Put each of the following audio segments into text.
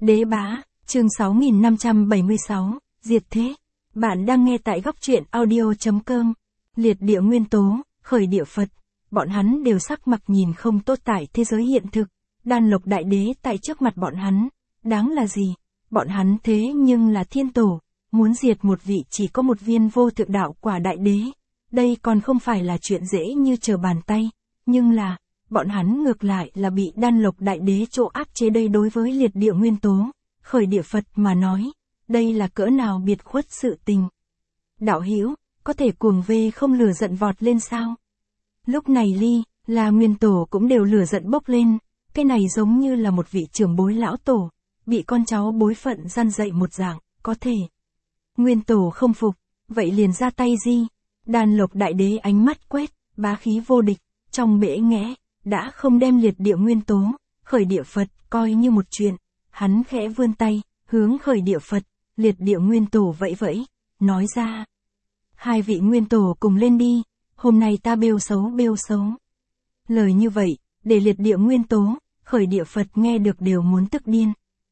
Đế bá, chương 6576, diệt thế. Bạn đang nghe tại góc truyện audio.com. Liệt địa nguyên tố, khởi địa Phật. Bọn hắn đều sắc mặt nhìn không tốt tại thế giới hiện thực. Đan Lộc Đại Đế tại trước mặt bọn hắn. Đáng là gì? Bọn hắn thế nhưng là thiên tổ. Muốn diệt một vị chỉ có một viên vô thượng đạo quả đại đế. Đây còn không phải là chuyện dễ như trở bàn tay. Nhưng là, bọn hắn ngược lại là bị Đan Lộc Đại Đế chỗ áp chế. Đây đối với liệt địa nguyên tố, khởi địa Phật mà nói, đây là cỡ nào biệt khuất sự tình. Đạo hữu, có thể cuồng vê không lửa giận vọt lên sao? Lúc này Ly, là nguyên tổ cũng đều lửa giận bốc lên, cái này giống như là một vị trưởng bối lão tổ, bị con cháu bối phận gian dạy một dạng, có thể. Nguyên tổ không phục, vậy liền ra tay gì? Đan Lộc Đại Đế ánh mắt quét, bá khí vô địch, trong bể nghẽ, đã không đem liệt địa nguyên tố, khởi địa Phật, coi như một chuyện. Hắn khẽ vươn tay, hướng khởi địa Phật, liệt địa nguyên tổ vẫy vẫy, nói ra. Hai vị nguyên tổ cùng lên đi, hôm nay ta bêu xấu. Lời như vậy, để liệt địa nguyên tố, khởi địa Phật nghe được đều muốn tức điên.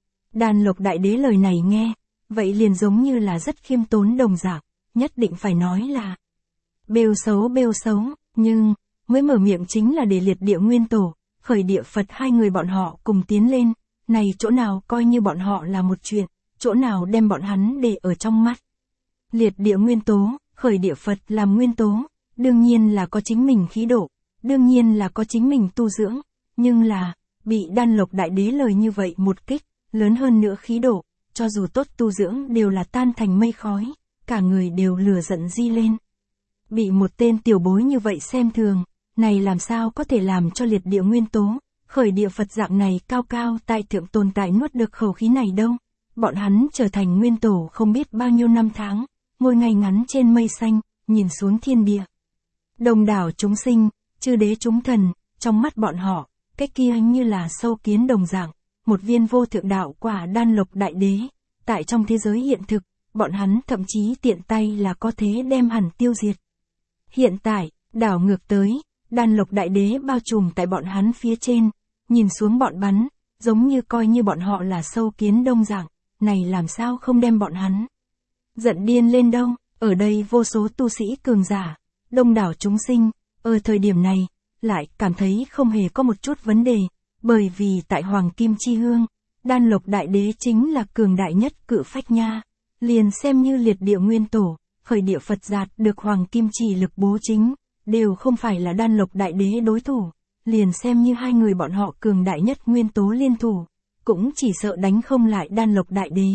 Đan Lộc Đại Đế lời này nghe, vậy liền giống như là rất khiêm tốn đồng dạng, nhất định phải nói là bêu xấu, nhưng, mới mở miệng chính là để liệt địa nguyên tổ, khởi địa Phật hai người bọn họ cùng tiến lên, này chỗ nào coi như bọn họ là một chuyện, chỗ nào đem bọn hắn để ở trong mắt. Liệt địa nguyên tố, khởi địa Phật làm nguyên tố, đương nhiên là có chính mình khí độ, đương nhiên là có chính mình tu dưỡng, nhưng là, bị Đan Lộc Đại Đế lời như vậy một kích, lớn hơn nữa khí độ, cho dù tốt tu dưỡng đều là tan thành mây khói, cả người đều lửa giận di lên. Bị một tên tiểu bối như vậy xem thường, này làm sao có thể làm cho liệt địa nguyên tố, khởi địa Phật dạng này cao cao tại thượng tồn tại nuốt được khẩu khí này đâu. Bọn hắn trở thành nguyên tổ không biết bao nhiêu năm tháng, ngồi ngay ngắn trên mây xanh, nhìn xuống thiên địa. Đông đảo chúng sinh, chư đế chúng thần, trong mắt bọn họ, cái kia như là sâu kiến đồng dạng, một viên vô thượng đạo quả Đan Lộc Đại Đế. Tại trong thế giới hiện thực, bọn hắn thậm chí tiện tay là có thể đem hẳn tiêu diệt. Hiện tại, đảo ngược tới, Đan Lộc Đại Đế bao trùm tại bọn hắn phía trên, nhìn xuống bọn bắn, giống như coi như bọn họ là sâu kiến đông dạng, này làm sao không đem bọn hắn giận điên lên đâu. Ở đây vô số tu sĩ cường giả, đông đảo chúng sinh, ở thời điểm này, lại cảm thấy không hề có một chút vấn đề, bởi vì tại Hoàng Kim Chi Hương, Đan Lộc Đại Đế chính là cường đại nhất cự phách nha, liền xem như liệt địa nguyên tổ, khởi địa Phật giạt được Hoàng Kim Chỉ lực bố chính, đều không phải là Đan Lộc Đại Đế đối thủ, liền xem như hai người bọn họ cường đại nhất nguyên tố liên thủ, cũng chỉ sợ đánh không lại Đan Lộc Đại Đế.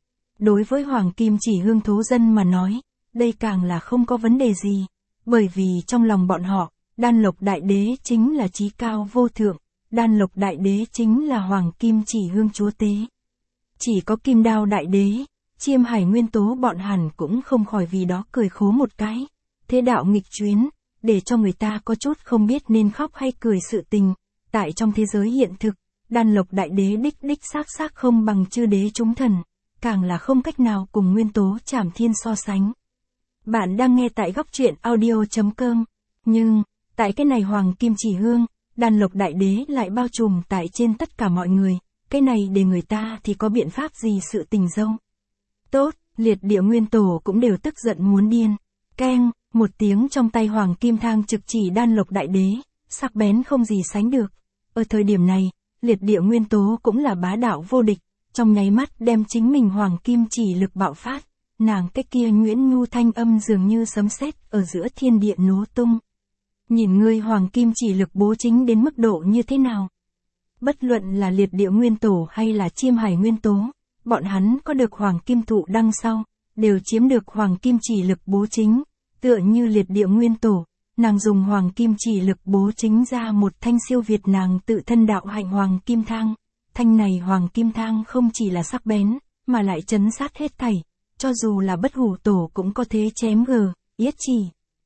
Đối với Hoàng Kim Chỉ Hương thố dân mà nói, đây càng là không có vấn đề gì, bởi vì trong lòng bọn họ, Đan Lộc Đại Đế chính là chí cao vô thượng, Đan Lộc Đại Đế chính là Hoàng Kim Chỉ Hương chúa tế. Chỉ có Kim Đao Đại Đế, Chiêm Hải nguyên tố bọn hẳn cũng không khỏi vì đó cười khố một cái. Thế đạo nghịch chuyến, để cho người ta có chút không biết nên khóc hay cười sự tình. Tại trong thế giới hiện thực, Đan Lộc Đại Đế đích xác không bằng chư đế chúng thần, càng là không cách nào cùng nguyên tố Trảm Thiên so sánh. Bạn đang nghe tại góc truyện audio.com, nhưng, tại cái này Hoàng Kim Chỉ Hương, Đan Lộc Đại Đế lại bao trùm tại trên tất cả mọi người, cái này để người ta thì có biện pháp gì sự tình dâu. Tốt, liệt địa nguyên tổ cũng đều tức giận muốn điên. Keng, một tiếng trong tay Hoàng Kim Thang trực chỉ Đan Lộc Đại Đế, sắc bén không gì sánh được. Ở thời điểm này, liệt địa nguyên tố cũng là bá đạo vô địch, trong nháy mắt đem chính mình Hoàng Kim Chỉ lực bạo phát, nàng cái kia nhuyễn nhu thanh âm dường như sấm sét ở giữa thiên địa nổ tung. Nhìn ngươi Hoàng Kim Chỉ lực bố chính đến mức độ như thế nào? Bất luận là liệt địa nguyên tổ hay là Chiêm Hải nguyên tố, bọn hắn có được Hoàng Kim Thụ đằng sau, đều chiếm được Hoàng Kim Chỉ lực bố chính, tựa như liệt địa nguyên tổ, nàng dùng Hoàng Kim Chỉ lực bố chính ra một thanh siêu việt nàng tự thân đạo hạnh Hoàng Kim Thang. Thanh này Hoàng Kim Thang không chỉ là sắc bén, mà lại chấn sát hết thảy, cho dù là bất hủ tổ cũng có thể chém yết chỉ.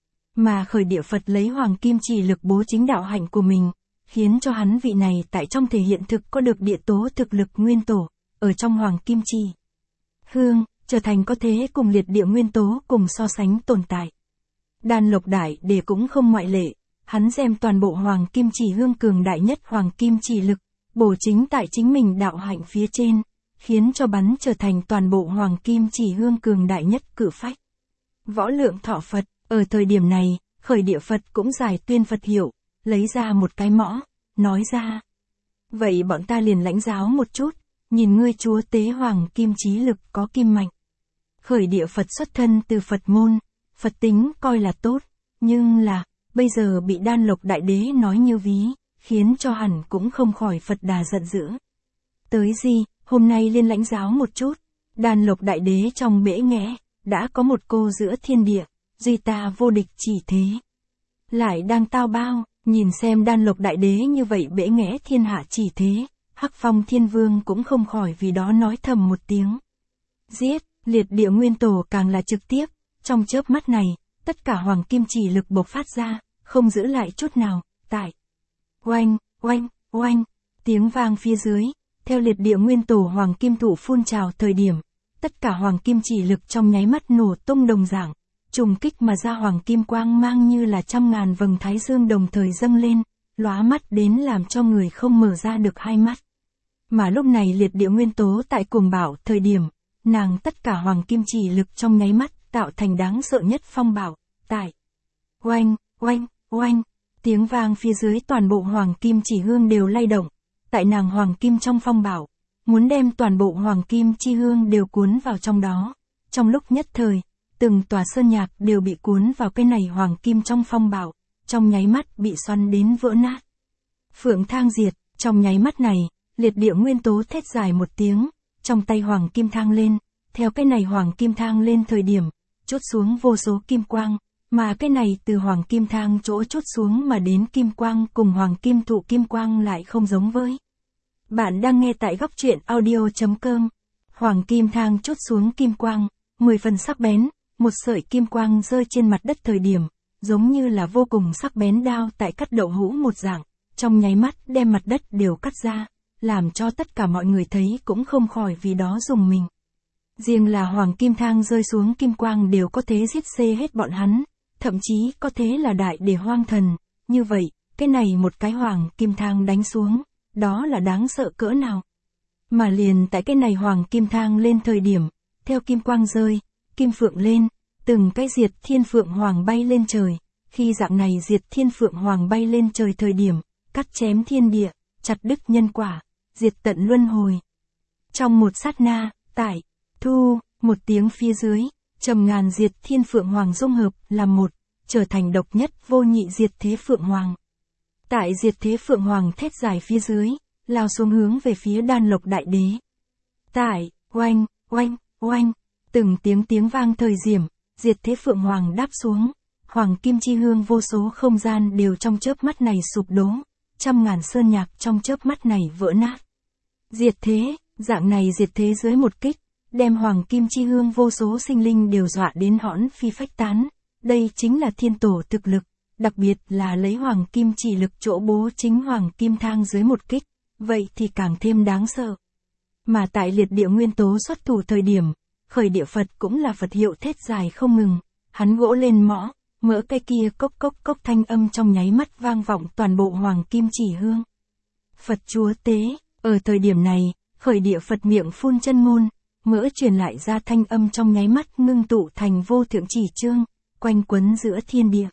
Mà khởi địa Phật lấy Hoàng Kim Chỉ lực bố chính đạo hạnh của mình, khiến cho hắn vị này tại trong thể hiện thực có được địa tố thực lực nguyên tổ, ở trong Hoàng Kim Chỉ Hương, trở thành có thế cùng liệt địa nguyên tố cùng so sánh tồn tại. Đan Lộc Đại Đế cũng không ngoại lệ, hắn đem toàn bộ Hoàng Kim Chỉ Hương cường đại nhất Hoàng Kim Chỉ lực, bổ chính tại chính mình đạo hạnh phía trên, khiến cho bắn trở thành toàn bộ hoàng kim chỉ hương cường đại nhất cử phách. Võ Lượng Thọ Phật, ở thời điểm này, khởi địa Phật cũng giải tuyên Phật hiệu, lấy ra một cái mõ, nói ra. Vậy bọn ta liền lãnh giáo một chút, nhìn ngươi chúa tế hoàng kim trí lực có kim mạnh. Khởi địa Phật xuất thân từ Phật môn, Phật tính coi là tốt, nhưng là, bây giờ bị Đan Lộc Đại Đế nói như ví, khiến cho hẳn cũng không khỏi Phật Đà giận dữ. Tới gì, hôm nay liên lãnh giáo một chút, Đan Lộc Đại Đế trong bể nghẽ, đã có một cô giữa thiên địa, duy ta vô địch chỉ thế. Lại đang tao bao, nhìn xem Đan Lộc Đại Đế như vậy bể nghẽ thiên hạ chỉ thế, Hắc Phong Thiên Vương cũng không khỏi vì đó nói thầm một tiếng. Giết, liệt địa nguyên tổ càng là trực tiếp, trong chớp mắt này, tất cả hoàng kim chỉ lực bộc phát ra, không giữ lại chút nào, tại. Oanh, oanh, oanh, tiếng vang phía dưới, theo liệt địa nguyên tổ hoàng kim thủ phun trào thời điểm, tất cả hoàng kim chỉ lực trong nháy mắt nổ tung đồng dạng, trùng kích mà ra hoàng kim quang mang như là 100.000 vầng thái dương đồng thời dâng lên, lóa mắt đến làm cho người không mở ra được hai mắt. Mà lúc này liệt địa nguyên tố tại cuồng bạo thời điểm, nàng tất cả hoàng kim chỉ lực trong nháy mắt tạo thành đáng sợ nhất phong bạo, tại. Oanh, oanh, oanh, tiếng vang phía dưới toàn bộ hoàng kim chỉ hương đều lay động, tại nàng hoàng kim trong phong bạo, muốn đem toàn bộ hoàng kim chi hương đều cuốn vào trong đó. Trong lúc nhất thời, từng tòa sơn nhạc đều bị cuốn vào cái này hoàng kim trong phong bạo, trong nháy mắt bị xoắn đến vỡ nát. Phượng thang diệt, trong nháy mắt này, liệt địa nguyên tố thét dài một tiếng, trong tay hoàng kim thang lên, theo cái này hoàng kim thang lên thời điểm, chốt xuống vô số kim quang, mà cái này từ hoàng kim thang chỗ chốt xuống mà đến kim quang cùng hoàng kim thụ kim quang lại không giống với. Bạn đang nghe tại góc truyện audio.com. Hoàng kim thang chốt xuống kim quang, 10 phần sắc bén, một sợi kim quang rơi trên mặt đất thời điểm, giống như là vô cùng sắc bén đao tại cắt đậu hũ một dạng, trong nháy mắt đem mặt đất đều cắt ra, làm cho tất cả mọi người thấy cũng không khỏi vì đó rùng mình. Riêng là hoàng kim thang rơi xuống kim quang đều có thể giết xê hết bọn hắn, thậm chí có thể là đại để hoang thần, như vậy, cái này một cái hoàng kim thang đánh xuống, đó là đáng sợ cỡ nào. Mà liền tại cái này hoàng kim thang lên thời điểm, theo kim quang rơi, kim phượng lên, từng cái diệt thiên phượng hoàng bay lên trời, khi dạng này diệt thiên phượng hoàng bay lên trời thời điểm, cắt chém thiên địa, chặt đứt nhân quả, diệt tận luân hồi. Trong một sát na, tại, thu, một tiếng phía dưới, trầm ngàn diệt thiên phượng hoàng dung hợp làm một, trở thành độc nhất vô nhị diệt thế phượng hoàng. Tại diệt thế phượng hoàng thét dài phía dưới, lao xuống hướng về phía Đan Lộc Đại Đế. Tại, oanh, oanh, oanh, từng tiếng vang thời diểm, diệt thế phượng hoàng đáp xuống, hoàng kim chi hương vô số không gian đều trong chớp mắt này sụp đổ, 100.000 sơn nhạc trong chớp mắt này vỡ nát. Diệt thế, dạng này diệt thế dưới một kích, đem hoàng kim chi hương vô số sinh linh đều dọa đến hõn phi phách tán, đây chính là thiên tổ thực lực, đặc biệt là lấy hoàng kim chỉ lực chỗ bố chính hoàng kim thang dưới một kích, vậy thì càng thêm đáng sợ. Mà tại liệt địa nguyên tố xuất thủ thời điểm, khởi địa Phật cũng là Phật hiệu thét dài không ngừng, hắn gỗ lên mõ, mỡ cây kia cốc cốc cốc thanh âm trong nháy mắt vang vọng toàn bộ hoàng kim chỉ hương. Phật chúa tế, ở thời điểm này, khởi địa Phật miệng phun chân ngôn, mỡ truyền lại ra thanh âm trong nháy mắt ngưng tụ thành vô thượng chỉ chương, quanh quấn giữa thiên địa.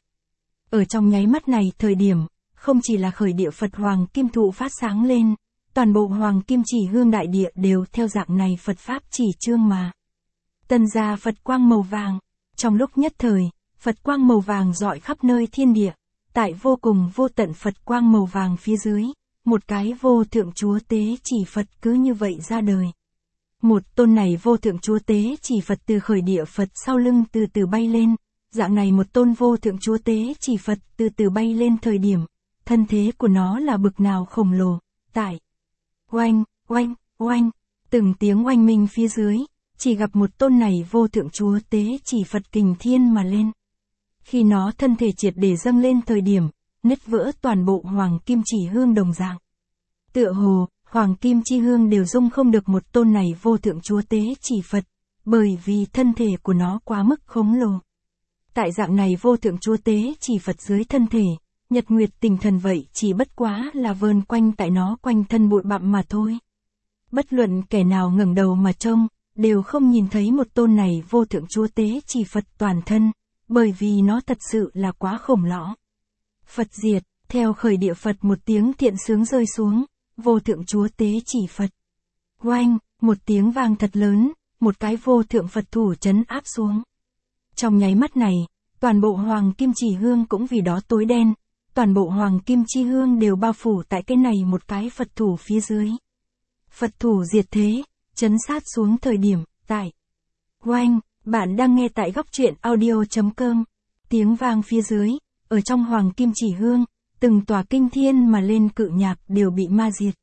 Ở trong nháy mắt này thời điểm, không chỉ là khởi địa Phật hoàng kim thụ phát sáng lên, toàn bộ hoàng kim chỉ hương đại địa đều theo dạng này Phật pháp chỉ chương mà. Tần gia Phật quang màu vàng, trong lúc nhất thời, Phật quang màu vàng rọi khắp nơi thiên địa, tại vô cùng vô tận Phật quang màu vàng phía dưới, một cái vô thượng chúa tế chỉ Phật cứ như vậy ra đời. Một tôn này vô thượng chúa tế chỉ Phật từ khởi địa Phật sau lưng từ từ bay lên, dạng này một tôn vô thượng chúa tế chỉ Phật từ từ bay lên thời điểm, thân thế của nó là bực nào khổng lồ, tại. Oanh, oanh, oanh, từng tiếng oanh minh phía dưới, chỉ gặp một tôn này vô thượng chúa tế chỉ Phật kình thiên mà lên. Khi nó thân thể triệt để dâng lên thời điểm, nứt vỡ toàn bộ hoàng kim chỉ hương đồng dạng. Tựa hồ, hoàng kim chi hương đều dung không được một tôn này vô thượng chúa tế chỉ Phật, bởi vì thân thể của nó quá mức khổng lồ. Tại dạng này vô thượng chúa tế chỉ Phật dưới thân thể, nhật nguyệt tinh thần vậy chỉ bất quá là vờn quanh tại nó quanh thân bụi bặm mà thôi. Bất luận kẻ nào ngẩng đầu mà trông, đều không nhìn thấy một tôn này vô thượng chúa tế chỉ Phật toàn thân, bởi vì nó thật sự là quá khổng lõ. Phật diệt, theo khởi địa Phật một tiếng thiện sướng rơi xuống, vô thượng chúa tế chỉ Phật. Oanh, một tiếng vang thật lớn, một cái vô thượng Phật thủ trấn áp xuống. Trong nháy mắt này, toàn bộ hoàng kim chỉ hương cũng vì đó tối đen, toàn bộ hoàng kim chi hương đều bao phủ tại cái này một cái Phật thủ phía dưới. Phật thủ diệt thế, trấn sát xuống thời điểm, tại. Oanh, bạn đang nghe tại góc truyện audio.com. Tiếng vang phía dưới, ở trong hoàng kim chỉ hương, từng tòa kinh thiên mà lên cự nhạc đều bị ma diệt.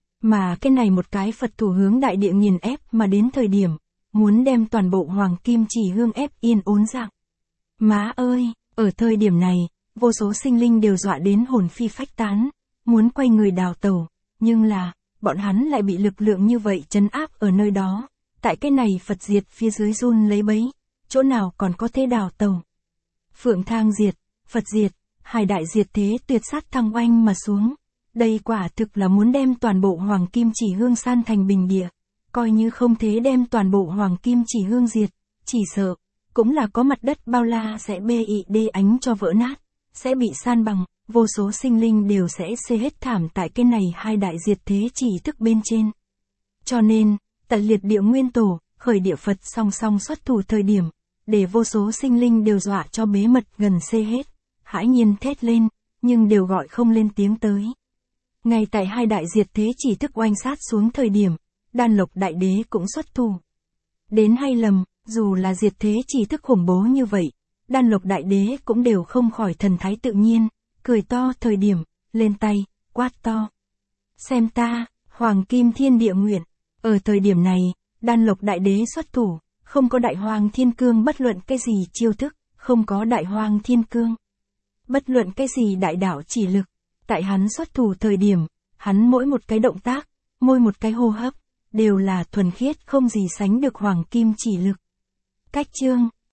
Mà cái này một cái Phật thủ hướng đại địa nghiền ép mà đến thời điểm, muốn đem toàn bộ hoàng kim chỉ hương ép yên ốn dạng. Má ơi, ở thời điểm này, vô số sinh linh đều dọa đến hồn phi phách tán, muốn quay người đào tẩu, nhưng là, bọn hắn lại bị lực lượng như vậy trấn áp ở nơi đó, tại cái này Phật diệt phía dưới run lấy bấy, chỗ nào còn có thể đào tẩu. Phượng thang diệt, Phật diệt, hai đại diệt thế tuyệt sát thăng oanh mà xuống. Đây quả thực là muốn đem toàn bộ hoàng kim chỉ hương san thành bình địa, coi như không thế đem toàn bộ hoàng kim chỉ hương diệt, chỉ sợ, cũng là có mặt đất bao la sẽ bê ị đê ánh cho vỡ nát, sẽ bị san bằng, vô số sinh linh đều sẽ xê hết thảm tại cái này hai đại diệt thế chỉ thức bên trên. Cho nên, tại liệt địa nguyên tổ, khởi địa Phật song song xuất thủ thời điểm, để vô số sinh linh đều dọa cho bế mật gần xê hết, hãi nhiên thét lên, nhưng đều gọi không lên tiếng tới. Ngay tại hai đại diệt thế chỉ thức oanh sát xuống thời điểm, Đan Lộc Đại Đế cũng xuất thủ. Đến hay lầm, dù là diệt thế chỉ thức khủng bố như vậy, Đan Lộc Đại Đế cũng đều không khỏi thần thái tự nhiên, cười to thời điểm, lên tay, quát to. Xem ta, Hoàng Kim Thiên Địa Nguyện. Ở thời điểm này, Đan Lộc Đại Đế xuất thủ, không có Đại Hoàng Thiên Cương bất luận cái gì chiêu thức, không có Đại Hoàng Thiên Cương. Bất luận cái gì đại đạo chỉ lực. Tại hắn xuất thủ thời điểm, hắn mỗi một cái động tác, mỗi một cái hô hấp, đều là thuần khiết không gì sánh được hoàng kim chỉ lực. Cách chương,